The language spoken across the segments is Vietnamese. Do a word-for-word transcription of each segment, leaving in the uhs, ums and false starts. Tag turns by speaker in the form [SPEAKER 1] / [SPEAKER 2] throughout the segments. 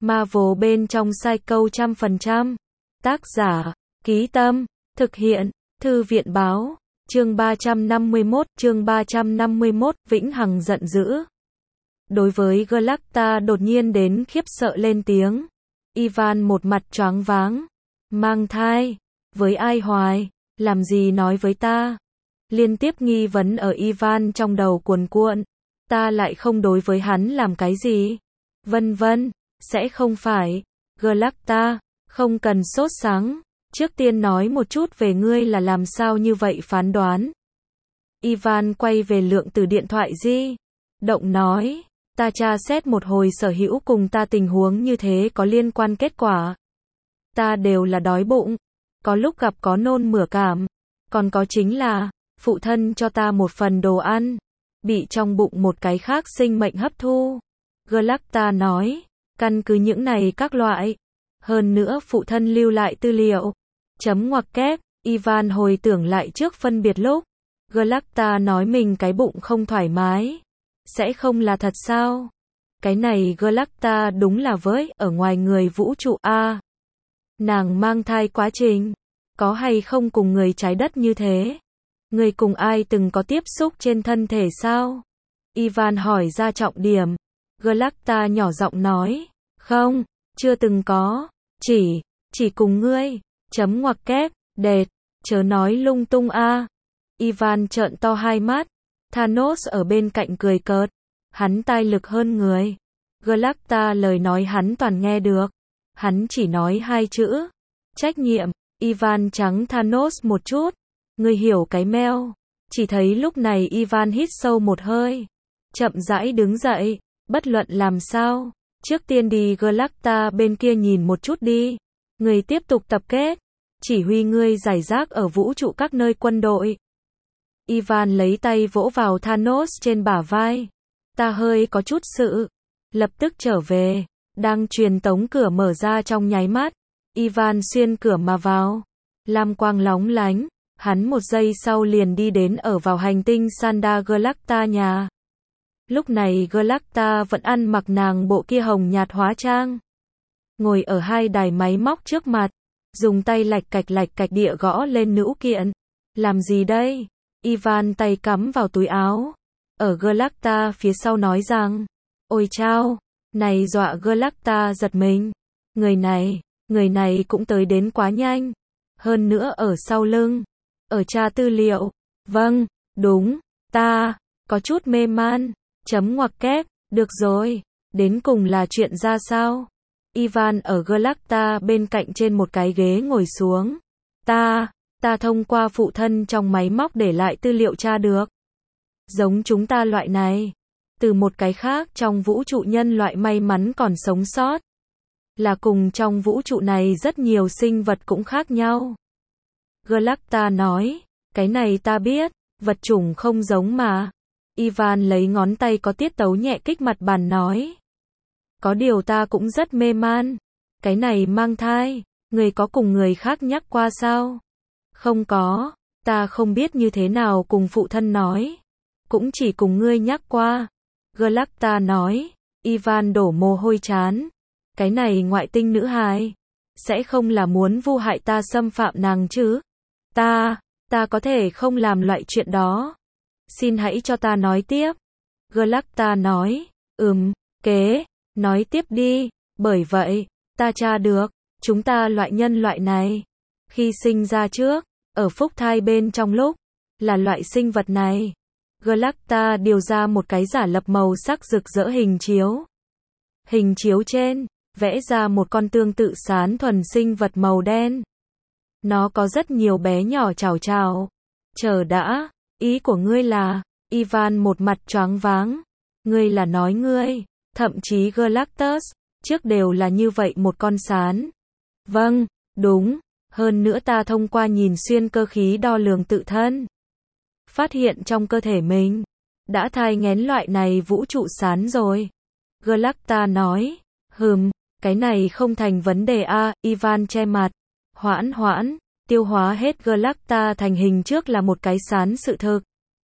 [SPEAKER 1] Marvel bên trong Psycho trăm phần trăm. Tác giả, Ký Tâm, thực hiện, Thư viện báo, chương ba trăm năm mươi mốt, chương ba trăm năm mươi mốt, Vĩnh Hằng giận dữ. Đối với Galacta đột nhiên đến khiếp sợ lên tiếng. Ivan một mặt choáng váng. Mang thai? Với ai hoài? Làm gì nói với ta? Liên tiếp nghi vấn ở Ivan trong đầu cuồn cuộn. Ta lại không đối với hắn làm cái gì? Vân vân, sẽ không phải. Galacta, không cần sốt sắng. Trước tiên nói một chút về ngươi là làm sao như vậy phán đoán. Ivan quay về lượng từ điện thoại di động nói. Ta tra xét một hồi sở hữu cùng ta tình huống như thế có liên quan kết quả. Ta đều là đói bụng. Có lúc gặp có nôn mửa cảm. Còn có chính là, phụ thân cho ta một phần đồ ăn. Bị trong bụng một cái khác sinh mệnh hấp thu. Galacta nói. Căn cứ những này các loại. Hơn nữa phụ thân lưu lại tư liệu. Chấm ngoặc kép, Ivan hồi tưởng lại trước phân biệt lúc. Galacta nói mình cái bụng không thoải mái. Sẽ không là thật sao? Cái này Galacta đúng là với, ở ngoài người vũ trụ A. À, nàng mang thai quá trình. Có hay không cùng người trái đất như thế? Người cùng ai từng có tiếp xúc trên thân thể sao? Ivan hỏi ra trọng điểm. Galacta nhỏ giọng nói. Không, chưa từng có. Chỉ, chỉ cùng ngươi. Chấm ngoặc kép, đệt, chớ nói lung tung a. À. Ivan trợn to hai mắt. Thanos ở bên cạnh cười cợt. Hắn tai lực hơn người. Galacta lời nói hắn toàn nghe được. Hắn chỉ nói hai chữ. Trách nhiệm. Ivan trắng Thanos một chút. Ngươi hiểu cái meo. Chỉ thấy lúc này Ivan hít sâu một hơi. Chậm rãi đứng dậy. Bất luận làm sao. Trước tiên đi Galacta bên kia nhìn một chút đi. Ngươi tiếp tục tập kết. Chỉ huy ngươi giải rác ở vũ trụ các nơi quân đội. Ivan lấy tay vỗ vào Thanos trên bả vai. Ta hơi có chút sự. Lập tức trở về. Đang truyền tống cửa mở ra trong nháy mắt. Ivan xuyên cửa mà vào. Lam quang lóng lánh. Hắn một giây sau liền đi đến ở vào hành tinh Sanda Galacta nhà. Lúc này Galacta vẫn ăn mặc nàng bộ kia hồng nhạt hóa trang. Ngồi ở hai đài máy móc trước mặt. Dùng tay lạch cạch lạch cạch địa gõ lên nữ kiện. Làm gì đây? Ivan tay cắm vào túi áo. Ở Galacta phía sau nói rằng. Ôi chao, này dọa Galacta giật mình. Người này, người này cũng tới đến quá nhanh. Hơn nữa ở sau lưng. Ở tra tư liệu. Vâng, đúng, ta, có chút mê man. Chấm ngoặc kép, được rồi. Đến cùng là chuyện ra sao? Ivan ở Galacta bên cạnh trên một cái ghế ngồi xuống. Ta, ta thông qua phụ thân trong máy móc để lại tư liệu tra được. Giống chúng ta loại này. Từ một cái khác trong vũ trụ nhân loại may mắn còn sống sót. Là cùng trong vũ trụ này rất nhiều sinh vật cũng khác nhau. Galacta nói. Cái này ta biết. Vật chủng không giống mà. Ivan lấy ngón tay có tiết tấu nhẹ kích mặt bàn nói. Có điều ta cũng rất mê man. Cái này mang thai. Người có cùng người khác nhắc qua sao? Không có. Ta không biết như thế nào cùng phụ thân nói. Cũng chỉ cùng ngươi nhắc qua. Galacta nói. Ivan đổ mồ hôi chán. Cái này ngoại tinh nữ hài. Sẽ không là muốn vu hại ta xâm phạm nàng chứ? Ta, ta có thể không làm loại chuyện đó. Xin hãy cho ta nói tiếp. Galacta nói. Ừm, kế. Nói tiếp đi. Bởi vậy, ta tra được. Chúng ta loại nhân loại này. Khi sinh ra trước. Ở phúc thai bên trong lúc. Là loại sinh vật này. Galacta điều ra một cái giả lập màu sắc rực rỡ hình chiếu. Hình chiếu trên. Vẽ ra một con tương tự sán thuần sinh vật màu đen. Nó có rất nhiều bé nhỏ chào chào. Chờ đã. Ý của ngươi là. Ivan một mặt choáng váng. Ngươi là nói ngươi. Thậm chí Galactus. Trước đều là như vậy một con sán. Vâng, đúng. Hơn nữa ta thông qua nhìn xuyên cơ khí đo lường tự thân. Phát hiện trong cơ thể mình. Đã thai nghén loại này vũ trụ sán rồi. Galacta nói. Hừm, cái này không thành vấn đề a. À, Ivan che mặt. Hoãn hoãn. Tiêu hóa hết Galacta thành hình trước là một cái sán sự thực.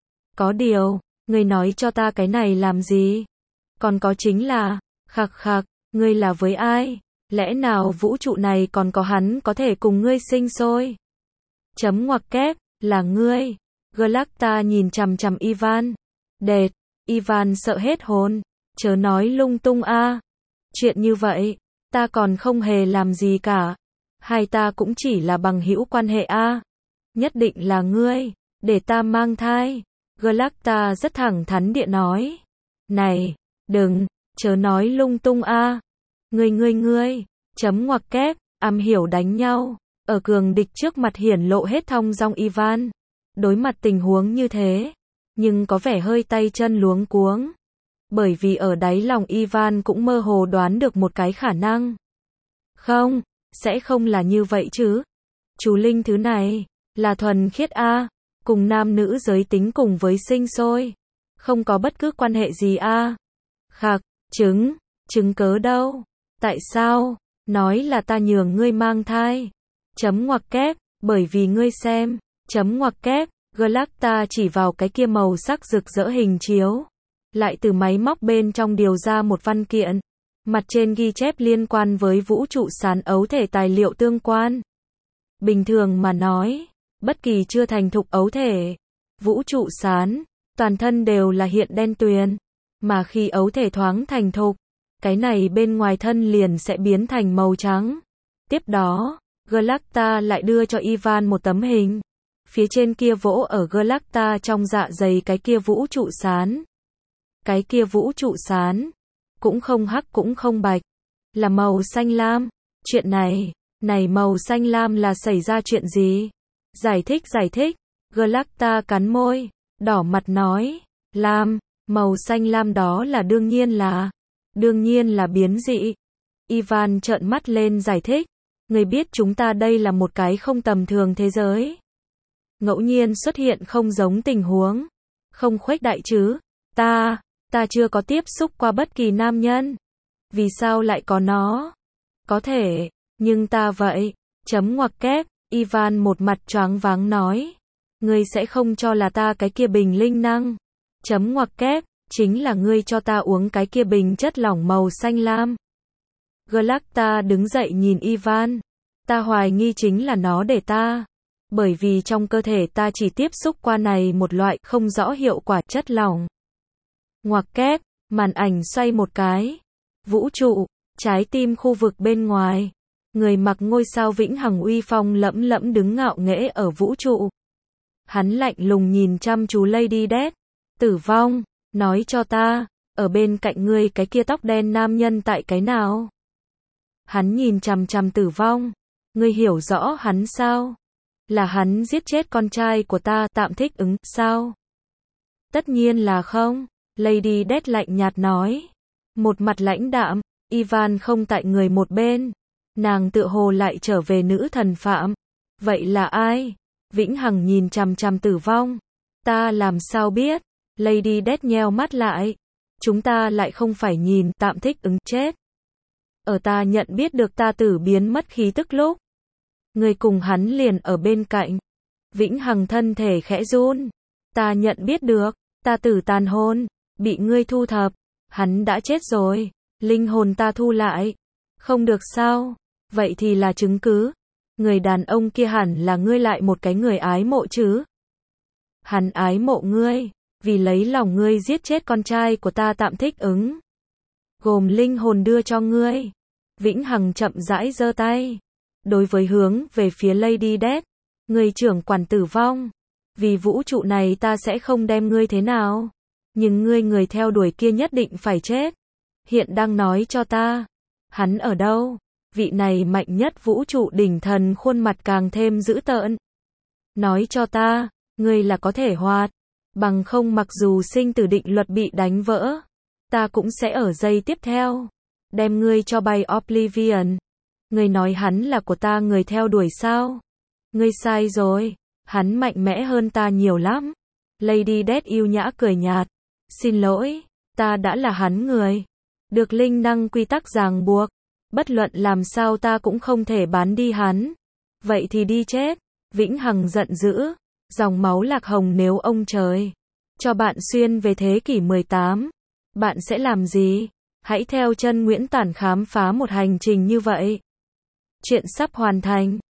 [SPEAKER 1] Có điều, người nói cho ta cái này làm gì? Còn có chính là. Khạc khạc. Ngươi là với ai? Lẽ nào vũ trụ này còn có hắn có thể cùng ngươi sinh sôi? Chấm ngoặc kép, là ngươi. Galacta nhìn chằm chằm Ivan. Đệt, Ivan sợ hết hồn. Chớ nói lung tung a. Chuyện như vậy, ta còn không hề làm gì cả. Hai ta cũng chỉ là bằng hữu quan hệ a. Nhất định là ngươi, để ta mang thai. Galacta rất thẳng thắn địa nói. Này, đừng, chớ nói lung tung a. Ngươi ngươi ngươi, chấm ngoặc kép, am hiểu đánh nhau. Ở cường địch trước mặt hiển lộ hết thong dong Ivan. Đối mặt tình huống như thế, nhưng có vẻ hơi tay chân luống cuống. Bởi vì ở đáy lòng Ivan cũng mơ hồ đoán được một cái khả năng. Không, sẽ không là như vậy chứ. Chú linh thứ này, là thuần khiết a, cùng nam nữ giới tính cùng với sinh sôi. Không có bất cứ quan hệ gì a. Khạc, chứng, chứng cớ đâu. Tại sao? Nói là ta nhường ngươi mang thai. Chấm ngoặc kép, bởi vì ngươi xem. Chấm ngoặc kép, Galacta chỉ vào cái kia màu sắc rực rỡ hình chiếu. Lại từ máy móc bên trong điều ra một văn kiện. Mặt trên ghi chép liên quan với vũ trụ sán ấu thể tài liệu tương quan. Bình thường mà nói, bất kỳ chưa thành thục ấu thể, vũ trụ sán, toàn thân đều là hiện đen tuyền. Mà khi ấu thể thoáng thành thục, cái này bên ngoài thân liền sẽ biến thành màu trắng. Tiếp đó, Galacta lại đưa cho Ivan một tấm hình. Phía trên kia vỗ ở Galacta trong dạ dày cái kia vũ trụ sán. Cái kia vũ trụ sán, cũng không hắc cũng không bạch, là màu xanh lam. Chuyện này, này màu xanh lam là xảy ra chuyện gì? Giải thích giải thích, Galacta cắn môi, đỏ mặt nói, lam, màu xanh lam đó là đương nhiên là, đương nhiên là biến dị. Ivan trợn mắt lên giải thích, người biết chúng ta đây là một cái không tầm thường thế giới. Ngẫu nhiên xuất hiện không giống tình huống, không khuếch đại chứ, ta, ta chưa có tiếp xúc qua bất kỳ nam nhân. Vì sao lại có nó? Có thể, nhưng ta vậy, chấm ngoặc kép, Ivan một mặt choáng váng nói. Ngươi sẽ không cho là ta cái kia bình linh năng. Chấm ngoặc kép, chính là ngươi cho ta uống cái kia bình chất lỏng màu xanh lam. Galacta đứng dậy nhìn Ivan. Ta hoài nghi chính là nó để ta. Bởi vì trong cơ thể ta chỉ tiếp xúc qua này một loại không rõ hiệu quả chất lỏng. Ngoặc kép, màn ảnh xoay một cái. Vũ trụ, trái tim khu vực bên ngoài. Người mặc ngôi sao vĩnh hằng uy phong lẫm lẫm đứng ngạo nghễ ở vũ trụ. Hắn lạnh lùng nhìn chăm chú Lady Death. Tử vong, nói cho ta, ở bên cạnh ngươi cái kia tóc đen nam nhân tại cái nào? Hắn nhìn chằm chằm tử vong. Ngươi hiểu rõ hắn sao? Là hắn giết chết con trai của ta, tạm thích ứng, sao? Tất nhiên là không. Lady Death lạnh nhạt nói. Một mặt lãnh đạm, Ivan không tại người một bên. Nàng tựa hồ lại trở về nữ thần phạm. Vậy là ai? Vĩnh hằng nhìn chằm chằm tử vong. Ta làm sao biết? Lady Death nheo mắt lại. Chúng ta lại không phải nhìn, tạm thích ứng chết. Ở ta nhận biết được ta tử biến mất khí tức lúc. Người cùng hắn liền ở bên cạnh. Vĩnh hằng thân thể khẽ run. Ta nhận biết được, ta tử tàn hồn, bị ngươi thu thập. Hắn đã chết rồi, linh hồn ta thu lại. Không được sao? Vậy thì là chứng cứ. Người đàn ông kia hẳn là ngươi lại một cái người ái mộ chứ. Hắn ái mộ ngươi, vì lấy lòng ngươi giết chết con trai của ta tạm thích ứng. Gồm linh hồn đưa cho ngươi. Vĩnh hằng chậm rãi giơ tay. Đối với hướng về phía Lady Death. Người trưởng quản tử vong. Vì vũ trụ này ta sẽ không đem ngươi thế nào. Nhưng ngươi người theo đuổi kia nhất định phải chết. Hiện đang nói cho ta. Hắn ở đâu? Vị này mạnh nhất vũ trụ đỉnh thần khuôn mặt càng thêm dữ tợn. Nói cho ta, ngươi là có thể hoạt. Bằng không mặc dù sinh tử định luật bị đánh vỡ. Ta cũng sẽ ở giây tiếp theo. Đem ngươi cho bay Oblivion. Ngươi nói hắn là của ta người theo đuổi sao? Ngươi sai rồi. Hắn mạnh mẽ hơn ta nhiều lắm. Lady Death yêu nhã cười nhạt. Xin lỗi, ta đã là hắn người. Được linh năng quy tắc ràng buộc. Bất luận làm sao ta cũng không thể bán đi hắn. Vậy thì đi chết. Vĩnh hằng giận dữ. Dòng máu lạc hồng nếu ông trời cho bạn xuyên về thế kỷ mười tám. Bạn sẽ làm gì? Hãy theo chân Nguyễn Tản khám phá một hành trình như vậy. Chuyện sắp hoàn thành.